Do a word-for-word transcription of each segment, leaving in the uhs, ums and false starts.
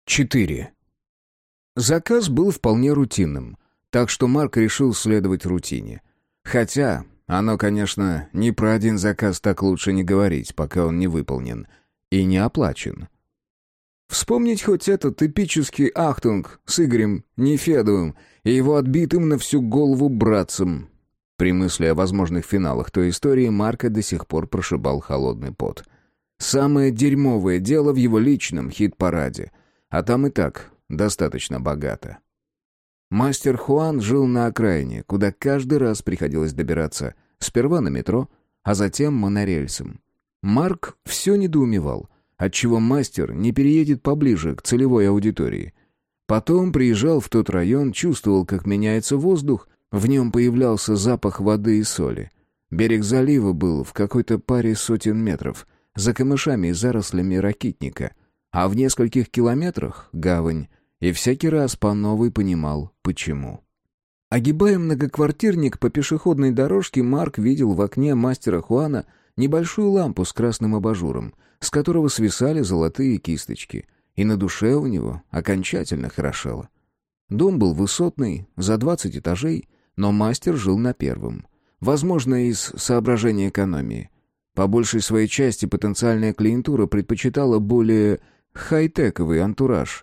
четыре. Заказ был вполне рутинным, так что Марк решил следовать рутине. Хотя, оно, конечно, ни про один заказ так лучше не говорить, пока он не выполнен и не оплачен. Вспомнить хоть этот эпический ахтунг с Игорем Нефедовым и его отбитым на всю голову братцем. При мысли о возможных финалах той истории Марка до сих пор прошибал холодный пот. Самое дерьмовое дело в его личном хит-параде, а там и так достаточно богато. Мастер Хуан жил на окраине, куда каждый раз приходилось добираться сперва на метро, а затем монорельсом. Марк все недоумевал, отчего мастер не переедет поближе к целевой аудитории. Потом приезжал в тот район, чувствовал, как меняется воздух, в нем появлялся запах воды и соли. Берег залива был в какой-то паре сотен метров, за камышами и зарослями ракитника, а в нескольких километрах — гавань, и всякий раз по новой понимал, почему. Огибая многоквартирник по пешеходной дорожке, Марк видел в окне мастера Хуана небольшую лампу с красным абажуром, с которого свисали золотые кисточки, и на душе у него окончательно хорошело. Дом был высотный, за двадцать этажей, но мастер жил на первом. Возможно, из соображения экономии. По большей своей части потенциальная клиентура предпочитала более хай-тековый антураж.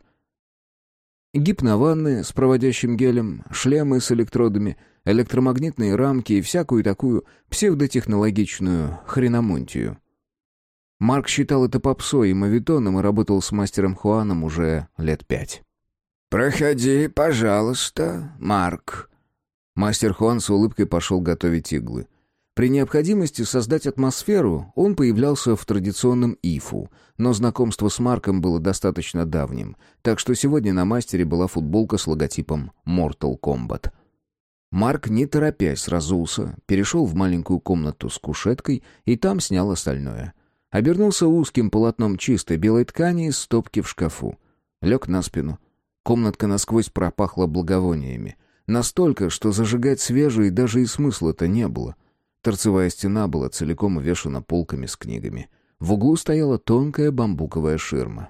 Гипнованны с проводящим гелем, шлемы с электродами, электромагнитные рамки и всякую такую псевдотехнологичную хреномунтию. Марк считал это попсой и мавитоном и работал с мастером Хуаном уже лет пять. «Проходи, пожалуйста, Марк». Мастер Хуан с улыбкой пошел готовить иглы. При необходимости создать атмосферу он появлялся в традиционном ифу, но знакомство с Марком было достаточно давним, так что сегодня на мастере была футболка с логотипом Mortal Kombat. Марк, не торопясь, разулся, перешел в маленькую комнату с кушеткой и там снял остальное. Обернулся узким полотном чистой белой ткани из стопки в шкафу. Лег на спину. Комнатка насквозь пропахла благовониями. Настолько, что зажигать свежие даже и смысла-то не было. Торцевая стена была целиком увешана полками с книгами. В углу стояла тонкая бамбуковая ширма.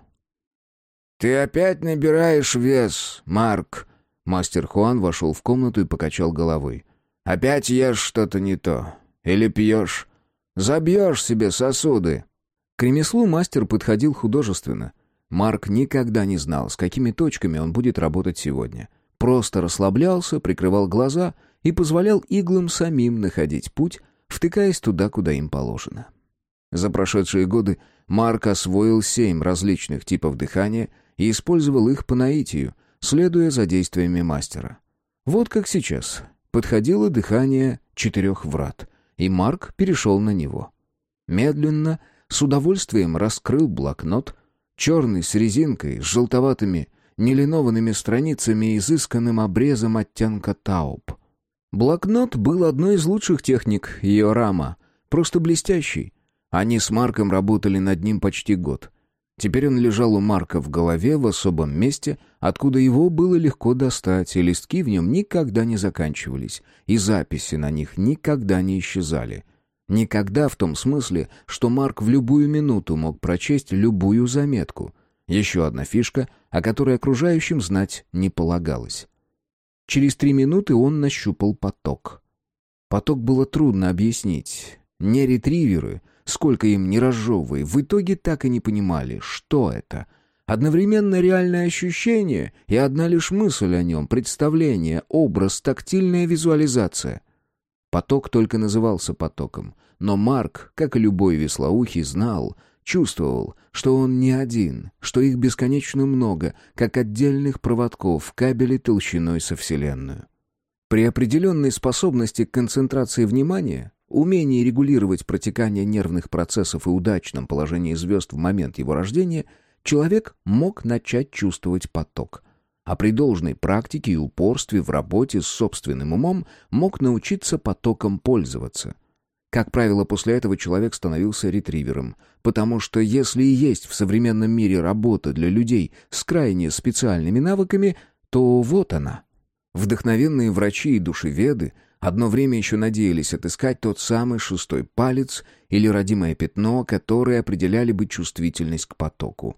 «Ты опять набираешь вес, Марк?» Мастер Хуан вошел в комнату и покачал головой. «Опять ешь что-то не то? Или пьешь? Забьешь себе сосуды?» К ремеслу мастер подходил художественно. Марк никогда не знал, с какими точками он будет работать сегодня. Просто расслаблялся, прикрывал глаза и позволял иглам самим находить путь, втыкаясь туда, куда им положено. За прошедшие годы Марк освоил семь различных типов дыхания и использовал их по наитию, следуя за действиями мастера. Вот как сейчас. Подходило дыхание четырех врат, и Марк перешел на него. Медленно, с удовольствием раскрыл блокнот, черный с резинкой, с желтоватыми, нелинованными страницами и изысканным обрезом оттенка тауб. Блокнот был одной из лучших техник Йорама, просто блестящий. Они с Марком работали над ним почти год. Теперь он лежал у Марка в голове в особом месте, откуда его было легко достать, и листки в нем никогда не заканчивались, и записи на них никогда не исчезали. Никогда в том смысле, что Марк в любую минуту мог прочесть любую заметку. Еще одна фишка, о которой окружающим знать не полагалось. Через три минуты он нащупал поток. Поток было трудно объяснить. Не ретриверы, сколько им не разжевывай, в итоге так и не понимали, что это. Одновременно реальное ощущение и одна лишь мысль о нем, представление, образ, тактильная визуализация. Поток только назывался потоком, но Марк, как и любой веслоухий, знал, чувствовал, что он не один, что их бесконечно много, как отдельных проводков в кабеле толщиной со Вселенную. При определенной способности к концентрации внимания, умении регулировать протекание нервных процессов и удачном положении звезд в момент его рождения, человек мог начать чувствовать поток. А при должной практике и упорстве в работе с собственным умом мог научиться потоком пользоваться. Как правило, после этого человек становился ретривером, потому что если и есть в современном мире работа для людей с крайне специальными навыками, то вот она. Вдохновенные врачи и душеведы одно время еще надеялись отыскать тот самый шестой палец или родимое пятно, которые определяли бы чувствительность к потоку.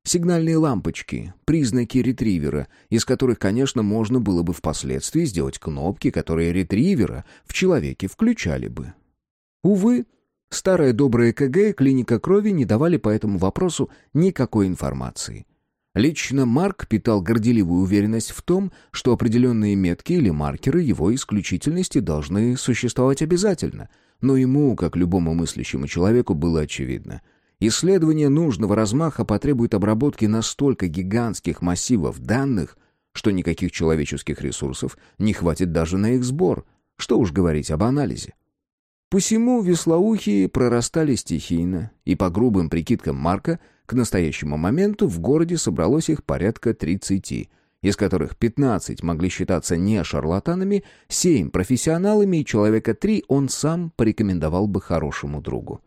Сигнальные лампочки, признаки ретривера, из которых, конечно, можно было бы впоследствии сделать кнопки, которые ретривера в человеке включали бы. Увы, старая добрая ЭКГ и клиника крови не давали по этому вопросу никакой информации. Лично Марк питал горделивую уверенность в том, что определенные метки или маркеры его исключительности должны существовать обязательно, но ему, как любому мыслящему человеку, было очевидно — исследование нужного размаха потребует обработки настолько гигантских массивов данных, что никаких человеческих ресурсов не хватит даже на их сбор, что уж говорить об анализе. Посему веслоухие прорастали стихийно, и по грубым прикидкам Марка к настоящему моменту в городе собралось их порядка тридцати, из которых пятнадцать могли считаться не шарлатанами, семь профессионалами и человека три он сам порекомендовал бы хорошему другу.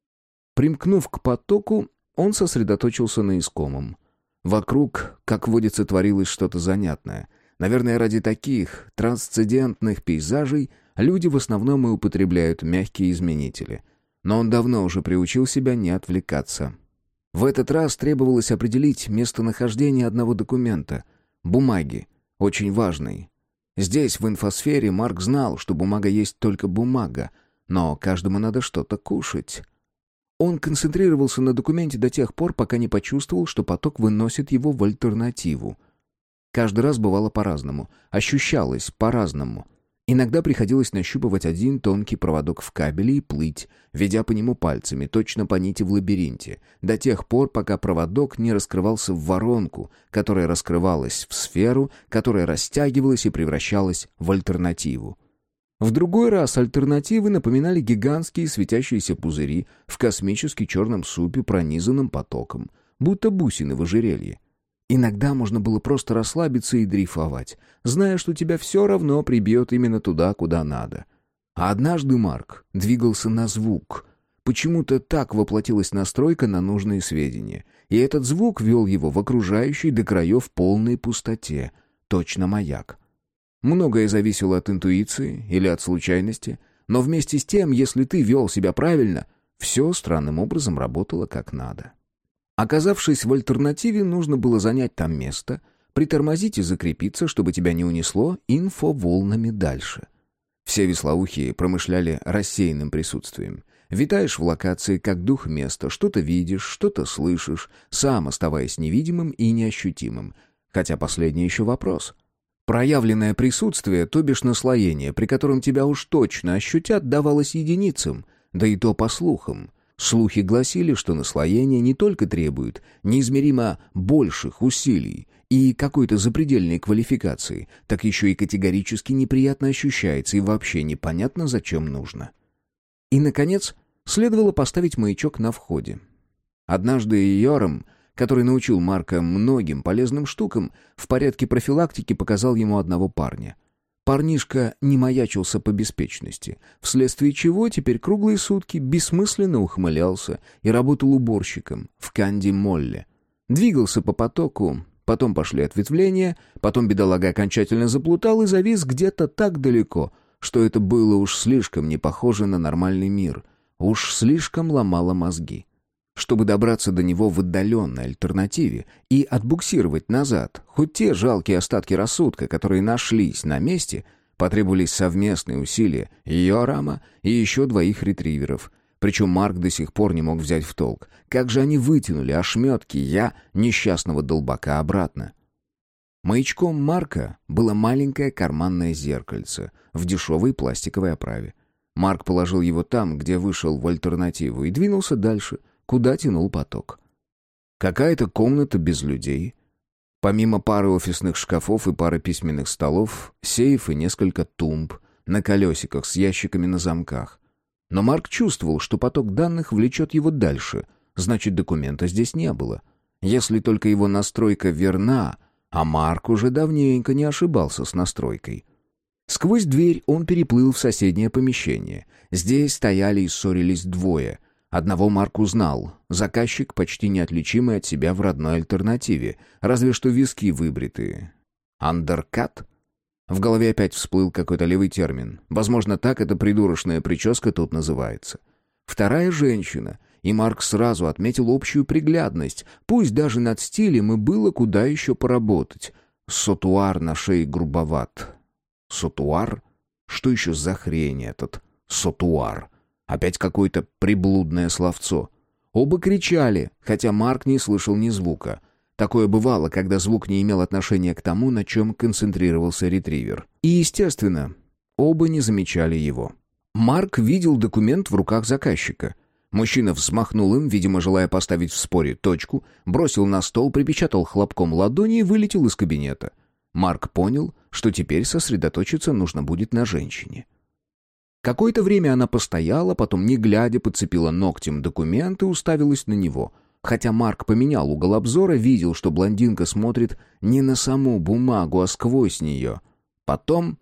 Примкнув к потоку, он сосредоточился на искомом. Вокруг, как водится, творилось что-то занятное. Наверное, ради таких трансцендентных пейзажей люди в основном и употребляют мягкие изменители. Но он давно уже приучил себя не отвлекаться. В этот раз требовалось определить местонахождение одного документа — бумаги, очень важной. Здесь, в инфосфере, Марк знал, что бумага есть только бумага, но каждому надо что-то кушать. Он концентрировался на документе до тех пор, пока не почувствовал, что поток выносит его в альтернативу. Каждый раз бывало по-разному, ощущалось по-разному. Иногда приходилось нащупывать один тонкий проводок в кабеле и плыть, ведя по нему пальцами, точно по нити в лабиринте, до тех пор, пока проводок не раскрывался в воронку, которая раскрывалась в сферу, которая растягивалась и превращалась в альтернативу. В другой раз альтернативы напоминали гигантские светящиеся пузыри в космически черном супе, пронизанном потоком, будто бусины в ожерелье. Иногда можно было просто расслабиться и дрейфовать, зная, что тебя все равно прибьет именно туда, куда надо. А однажды Марк двигался на звук. Почему-то так воплотилась настройка на нужные сведения, и этот звук вел его в окружающей до краев полной пустоте, точно маяк. Многое зависело от интуиции или от случайности, но вместе с тем, если ты вел себя правильно, все странным образом работало как надо. Оказавшись в альтернативе, нужно было занять там место, притормозить и закрепиться, чтобы тебя не унесло инфоволнами дальше. Все веслоухие промышляли рассеянным присутствием. Витаешь в локации, как дух места, что-то видишь, что-то слышишь, сам оставаясь невидимым и неощутимым. Хотя последний еще вопрос. Проявленное присутствие, то бишь наслоение, при котором тебя уж точно ощутят, давалось единицам, да и то по слухам. Слухи гласили, что наслоение не только требует неизмеримо больших усилий и какой-то запредельной квалификации, так еще и категорически неприятно ощущается и вообще непонятно, зачем нужно. И, наконец, следовало поставить маячок на входе. Однажды Йорам, который научил Марка многим полезным штукам, в порядке профилактики показал ему одного парня. Парнишка не маячился по беспечности, вследствие чего теперь круглые сутки бессмысленно ухмылялся и работал уборщиком в Канди-Молле. Двигался по потоку, потом пошли ответвления, потом бедолага окончательно заплутал и завис где-то так далеко, что это было уж слишком не похоже на нормальный мир, уж слишком ломало мозги. Чтобы добраться до него в отдаленной альтернативе и отбуксировать назад хоть те жалкие остатки рассудка, которые нашлись на месте, потребовались совместные усилия Йорама и еще двоих ретриверов. Причем Марк до сих пор не мог взять в толк, как же они вытянули ошметки «я» несчастного долбака обратно. Маячком Марка было маленькое карманное зеркальце в дешевой пластиковой оправе. Марк положил его там, где вышел в альтернативу, и двинулся дальше, куда тянул поток. Какая-то комната без людей. Помимо пары офисных шкафов и пары письменных столов, сейф и несколько тумб на колесиках с ящиками на замках. Но Марк чувствовал, что поток данных влечет его дальше, значит, документа здесь не было. Если только его настройка верна, а Марк уже давненько не ошибался с настройкой. Сквозь дверь он переплыл в соседнее помещение. Здесь стояли и ссорились двое. Одного Марк узнал. Заказчик, почти неотличимый от себя в родной альтернативе, разве что виски выбритые. «Андеркат?» В голове опять всплыл какой-то левый термин. Возможно, так эта придурочная прическа тут называется. Вторая женщина, и Марк сразу отметил общую приглядность, пусть даже над стилем и было куда еще поработать. Сотуар на шее грубоват. Сотуар? Что еще за хрень этот сотуар? Опять какое-то приблудное словцо. Оба кричали, хотя Марк не слышал ни звука. Такое бывало, когда звук не имел отношения к тому, на чем концентрировался ретривер. И, естественно, оба не замечали его. Марк видел документ в руках заказчика. Мужчина взмахнул им, видимо, желая поставить в споре точку, бросил на стол, припечатал хлопком ладони и вылетел из кабинета. Марк понял, что теперь сосредоточиться нужно будет на женщине. Какое-то время она постояла, потом, не глядя, подцепила ногтем документ и уставилась на него. Хотя Марк поменял угол обзора, видел, что блондинка смотрит не на саму бумагу, а сквозь нее. Потом...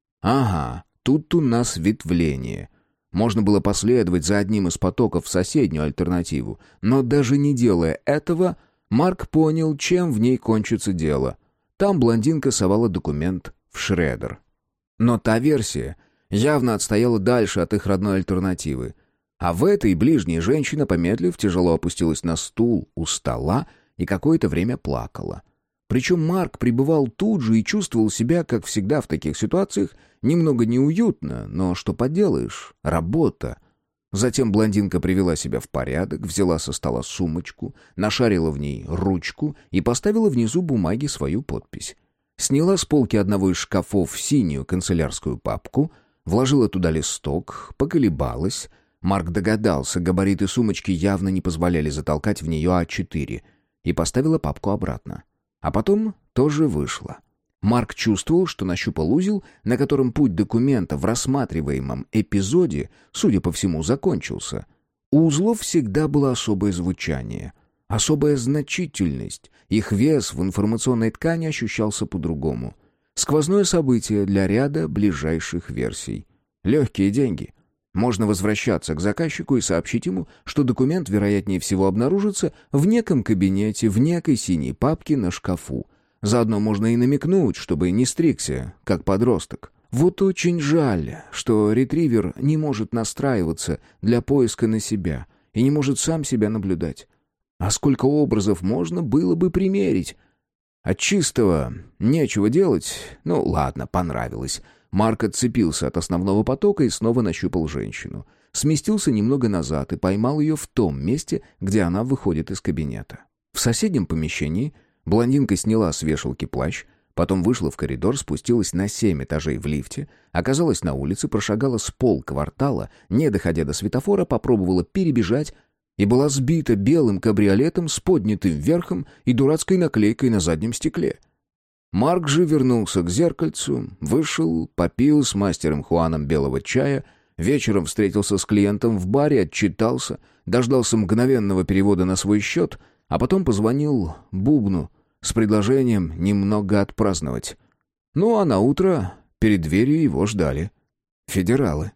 Ага, тут у нас ветвление. Можно было последовать за одним из потоков в соседнюю альтернативу, но даже не делая этого, Марк понял, чем в ней кончится дело. Там блондинка совала документ в шредер. Но та версия явно отстояла дальше от их родной альтернативы. А в этой ближней женщина, помедлив, тяжело опустилась на стул у стола и какое-то время плакала. Причем Марк пребывал тут же и чувствовал себя, как всегда в таких ситуациях, немного неуютно, но что поделаешь, работа. Затем блондинка привела себя в порядок, взяла со стола сумочку, нашарила в ней ручку и поставила внизу бумаги свою подпись. Сняла с полки одного из шкафов синюю канцелярскую папку, вложила туда листок, поколебалась. Марк догадался, габариты сумочки явно не позволяли затолкать в нее а четыре, и поставила папку обратно. А потом тоже вышла. Марк чувствовал, что нащупал узел, на котором путь документа в рассматриваемом эпизоде, судя по всему, закончился. У узлов всегда было особое звучание, особая значительность. Их вес в информационной ткани ощущался по-другому. Сквозное событие для ряда ближайших версий. Легкие деньги. Можно возвращаться к заказчику и сообщить ему, что документ, вероятнее всего, обнаружится в неком кабинете, в некой синей папке на шкафу. Заодно можно и намекнуть, чтобы не стригся, как подросток. Вот очень жаль, что ретривер не может настраиваться для поиска на себя и не может сам себя наблюдать. А сколько образов можно было бы примерить? От чистого нечего делать. Ну ладно, понравилось. Марк отцепился от основного потока и снова нащупал женщину. Сместился немного назад и поймал ее в том месте, где она выходит из кабинета. В соседнем помещении блондинка сняла с вешалки плащ, потом вышла в коридор, спустилась на семь этажей в лифте, оказалась на улице, прошагала с полквартала, не доходя до светофора, попробовала перебежать и была сбита белым кабриолетом с поднятым верхом и дурацкой наклейкой на заднем стекле. Марк же вернулся к зеркальцу, вышел, попил с мастером Хуаном белого чая, вечером встретился с клиентом в баре, отчитался, дождался мгновенного перевода на свой счет, а потом позвонил Бубну с предложением немного отпраздновать. Ну а на утро перед дверью его ждали федералы.